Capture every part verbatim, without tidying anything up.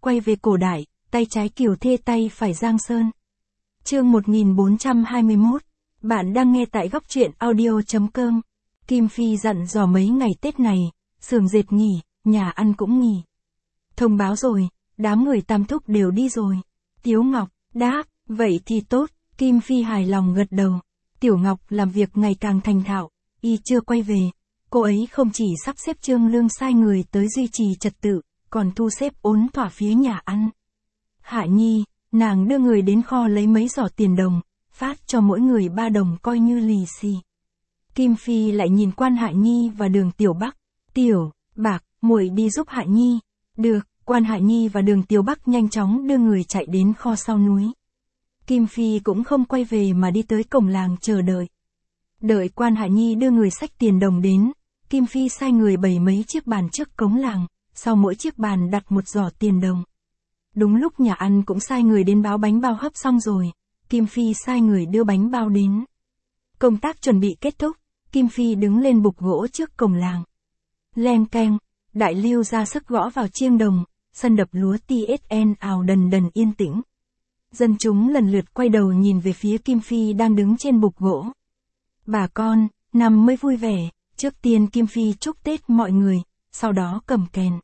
quay về cổ đại, tay trái Kiều Thê tay phải Giang Sơn. Chương một nghìn bốn trăm hai mươi mốt. Bạn đang nghe tại góc truyện audio chấm com. Kim Phi dặn dò mấy ngày Tết này, xưởng dệt nghỉ, nhà ăn cũng nghỉ. Thông báo rồi, đám người Tam Thúc đều đi rồi. Tiếu Ngọc đáp, vậy thì tốt, Kim Phi hài lòng gật đầu. Tiểu Ngọc làm việc ngày càng thành thạo, y chưa quay về. Cô ấy không chỉ sắp xếp Trương Lương sai người tới duy trì trật tự, còn thu xếp ổn thỏa phía nhà ăn. Hạ Nhi, nàng đưa người đến kho lấy mấy giỏ tiền đồng, phát cho mỗi người ba đồng coi như lì xì. Kim Phi lại nhìn Quan Hạ Nhi và Đường Tiểu Bắc. Tiểu Bạc, muội đi giúp Hạ Nhi. Được, Quan Hạ Nhi và Đường Tiểu Bắc nhanh chóng đưa người chạy đến kho sau núi. Kim Phi cũng không quay về mà đi tới cổng làng chờ đợi. Đợi Quan Hạ Nhi đưa người xách tiền đồng đến, Kim Phi sai người bày mấy chiếc bàn trước cổng làng, sau mỗi chiếc bàn đặt một giỏ tiền đồng. Đúng lúc nhà ăn cũng sai người đến báo bánh bao hấp xong rồi, Kim Phi sai người đưa bánh bao đến. Công tác chuẩn bị kết thúc, Kim Phi đứng lên bục gỗ trước cổng làng. Len keng, đại lưu ra sức gõ vào chiêng đồng, sân đập lúa tê ét en ào đần đần yên tĩnh. Dân chúng lần lượt quay đầu nhìn về phía Kim Phi đang đứng trên bục gỗ. Bà con, năm mới vui vẻ, trước tiên Kim Phi chúc Tết mọi người, sau đó cầm kèn.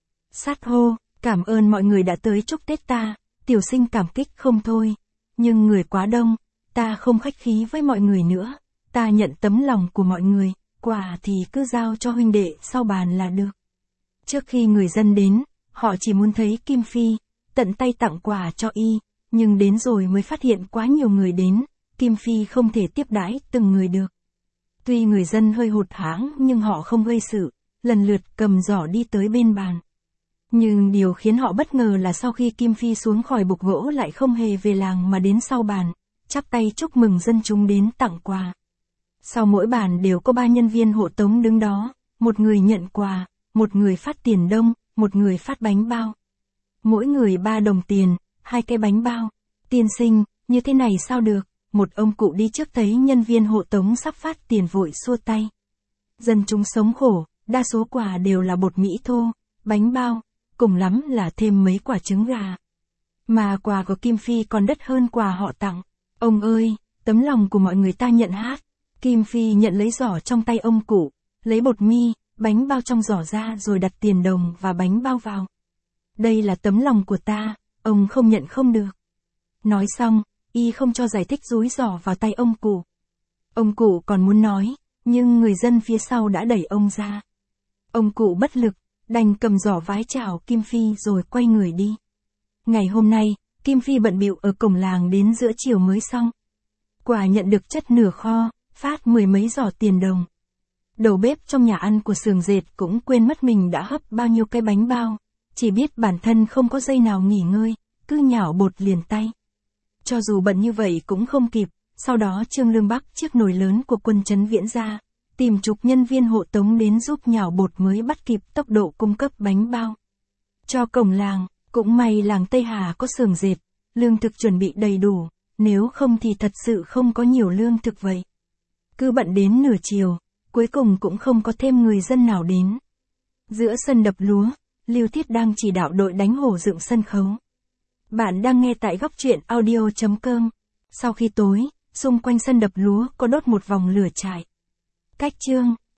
Sát hô, cảm ơn mọi người đã tới chúc Tết ta, tiểu sinh cảm kích không thôi. Nhưng người quá đông, ta không khách khí với mọi người nữa, ta nhận tấm lòng của mọi người, quà thì cứ giao cho huynh đệ sau bàn là được. Trước khi người dân đến, họ chỉ muốn thấy Kim Phi, tận tay tặng quà cho y, nhưng đến rồi mới phát hiện quá nhiều người đến, Kim Phi không thể tiếp đãi từng người được. Tuy người dân hơi hụt hẫng nhưng họ không gây sự, lần lượt cầm giỏ đi tới bên bàn. Nhưng điều khiến họ bất ngờ là sau khi Kim Phi xuống khỏi bục gỗ lại không hề về làng mà đến sau bàn, chắp tay chúc mừng dân chúng đến tặng quà. Sau mỗi bàn đều có ba nhân viên hộ tống đứng đó, một người nhận quà, một người phát tiền đông, một người phát bánh bao. Mỗi người ba đồng tiền, hai cái bánh bao. Tiên sinh, như thế này sao được? Một ông cụ đi trước thấy nhân viên hộ tống sắp phát tiền vội xua tay. Dân chúng sống khổ, đa số quà đều là bột mỹ thô, bánh bao, cùng lắm là thêm mấy quả trứng gà. Mà quà của Kim Phi còn đắt hơn quà họ tặng. Ông ơi, tấm lòng của mọi người ta nhận hát. Kim Phi nhận lấy giỏ trong tay ông cụ, lấy bột mi, bánh bao trong giỏ ra rồi đặt tiền đồng và bánh bao vào. Đây là tấm lòng của ta, ông không nhận không được. Nói xong, y không cho giải thích dúi giỏ vào tay ông cụ. Ông cụ còn muốn nói, nhưng người dân phía sau đã đẩy ông ra. Ông cụ bất lực, đành cầm giỏ vái chào Kim Phi rồi quay người đi. Ngày hôm nay, Kim Phi bận bịu ở cổng làng đến giữa chiều mới xong. Quả nhận được chất nửa kho, phát mười mấy giỏ tiền đồng. Đầu bếp trong nhà ăn của xưởng dệt cũng quên mất mình đã hấp bao nhiêu cái bánh bao, chỉ biết bản thân không có giây nào nghỉ ngơi, cứ nhào bột liền tay. Cho dù bận như vậy cũng không kịp, sau đó Trương Lương Bắc chiếc nồi lớn của quân trấn Viễn ra, tìm chục nhân viên hộ tống đến giúp nhào bột mới bắt kịp tốc độ cung cấp bánh bao. Cho cổng làng, cũng may làng Tây Hà có xưởng dệt, lương thực chuẩn bị đầy đủ, nếu không thì thật sự không có nhiều lương thực vậy. Cứ bận đến nửa chiều, cuối cùng cũng không có thêm người dân nào đến. Giữa sân đập lúa, Lưu Thiết đang chỉ đạo đội đánh hổ dựng sân khấu. Bạn đang nghe tại góc truyện audio chấm com. Sau khi tối, xung quanh sân đập lúa có đốt một vòng lửa trại. Cách chương